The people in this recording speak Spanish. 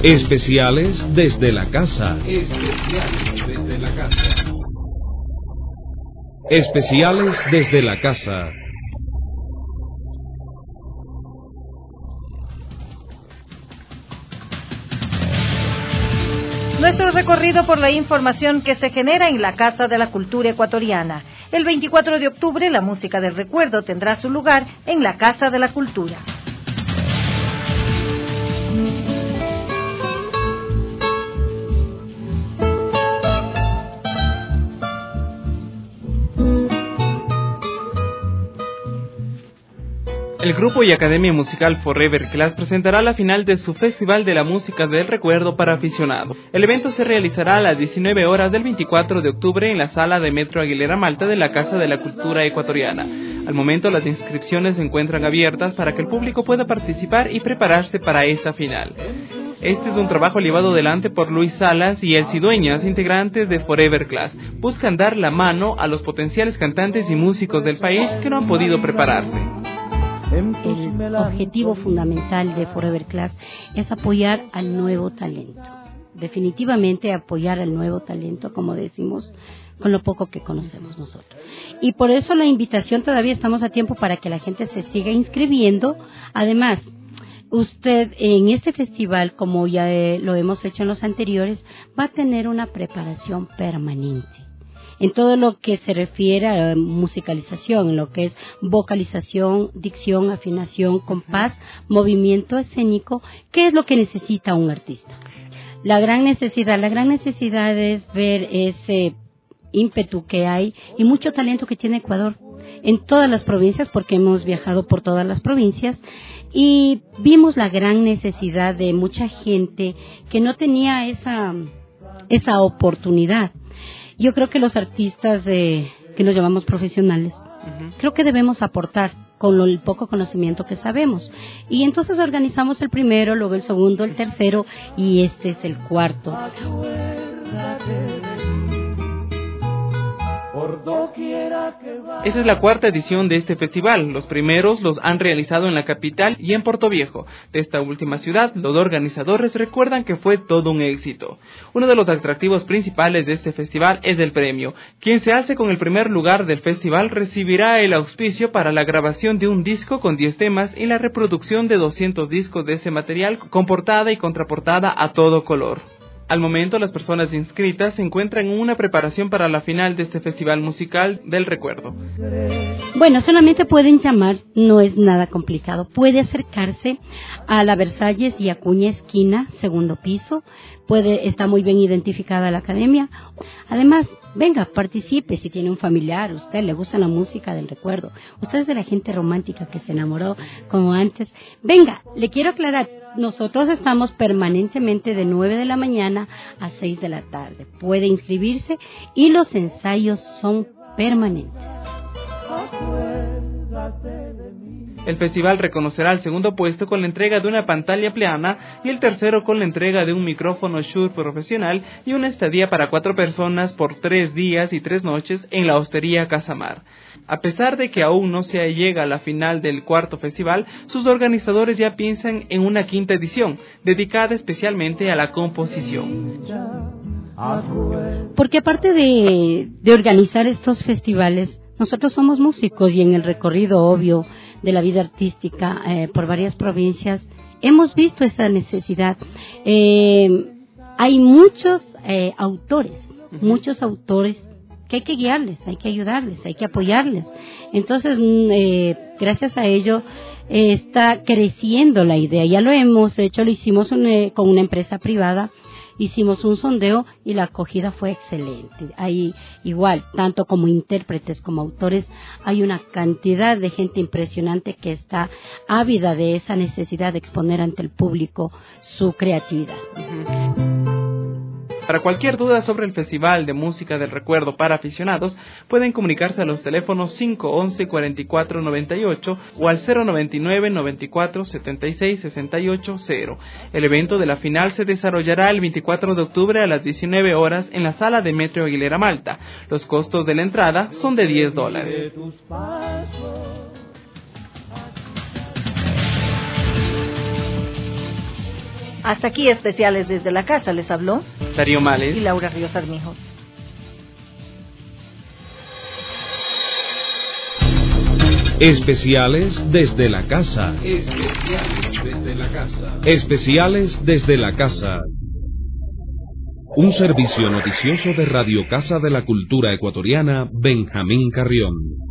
Especiales desde la casa. Especiales desde la casa. Especiales desde la casa. Nuestro recorrido por la información que se genera en la Casa de la Cultura Ecuatoriana. El 24 de octubre, la música del recuerdo tendrá su lugar en la Casa de la Cultura. El grupo y Academia Musical Forever Class presentará la final de su Festival de la Música del Recuerdo para aficionados. El evento se realizará a las 19 horas del 24 de octubre en la sala de Metro Aguilera Malta de la Casa de la Cultura Ecuatoriana. Al momento, las inscripciones se encuentran abiertas para que el público pueda participar y prepararse para esta final. Este es un trabajo llevado adelante por Luis Salas y Elsie Dueñas, integrantes de Forever Class. Buscan dar la mano a los potenciales cantantes y músicos del país que no han podido prepararse. El objetivo fundamental de Forever Class es apoyar al nuevo talento. Definitivamente apoyar al nuevo talento, como decimos, con lo poco que conocemos nosotros. Y por eso la invitación, todavía estamos a tiempo para que la gente se siga inscribiendo. Además, usted en este festival, como ya lo hemos hecho en los anteriores, va a tener una preparación permanente. En todo lo que se refiere a musicalización, en lo que es vocalización, dicción, afinación, compás, movimiento escénico, ¿qué es lo que necesita un artista? La gran necesidad es ver ese ímpetu que hay y mucho talento que tiene Ecuador en todas las provincias, porque hemos viajado por todas las provincias y vimos la gran necesidad de mucha gente que no tenía esa oportunidad. Yo creo que los artistas que nos llamamos profesionales, creo que debemos aportar con el poco conocimiento que sabemos. Y entonces organizamos el primero, luego el segundo, el tercero y este es el cuarto. Esa es la cuarta edición de este festival. Los primeros los han realizado en la capital y en Portoviejo. De esta última ciudad, los organizadores recuerdan que fue todo un éxito. Uno de los atractivos principales de este festival es el premio. Quien se hace con el primer lugar del festival recibirá el auspicio para la grabación de un disco con 10 temas y la reproducción de 200 discos de ese material con portada y contraportada a todo color. Al momento, las personas inscritas se encuentran en una preparación para la final de este Festival Musical del Recuerdo. Bueno, solamente pueden llamar, no es nada complicado. Puede acercarse a la Versalles y Acuña esquina, segundo piso. Está muy bien identificada la academia. Además, venga, participe si tiene un familiar, usted le gusta la música del recuerdo. Usted es de la gente romántica que se enamoró como antes. Venga, le quiero aclarar, nosotros estamos permanentemente de 9 de la mañana a 6 de la tarde. Puede inscribirse y los ensayos son permanentes. El festival reconocerá el segundo puesto con la entrega de una pantalla plana y el tercero con la entrega de un micrófono Shure profesional y una estadía para 4 personas por 3 días y 3 noches en la Hostería Casamar. A pesar de que aún no se llega a la final del cuarto festival, sus organizadores ya piensan en una quinta edición, dedicada especialmente a la composición. Porque aparte de organizar estos festivales, nosotros somos músicos y en el recorrido obvio de la vida artística por varias provincias hemos visto esa necesidad. Hay muchos autores que hay que guiarles, hay que ayudarles, hay que apoyarles. Entonces, gracias a ello está creciendo la idea. Ya lo hemos hecho, lo hicimos con una empresa privada. Hicimos un sondeo y la acogida fue excelente. Hay igual, tanto como intérpretes como autores, hay una cantidad de gente impresionante que está ávida de esa necesidad de exponer ante el público su creatividad. Para cualquier duda sobre el Festival de Música del Recuerdo para aficionados, pueden comunicarse a los teléfonos 511-4498 o al 099-94-76-68-0. El evento de la final se desarrollará el 24 de octubre a las 19 horas en la sala de Metro Aguilera Malta. Los costos de la entrada son de $10. Hasta aquí especiales desde la casa. Les habló Darío Males y Laura Ríos Armijos. Especiales desde la casa. Especiales desde la casa. Especiales desde la casa. Un servicio noticioso de Radio Casa de la Cultura Ecuatoriana, Benjamín Carrión.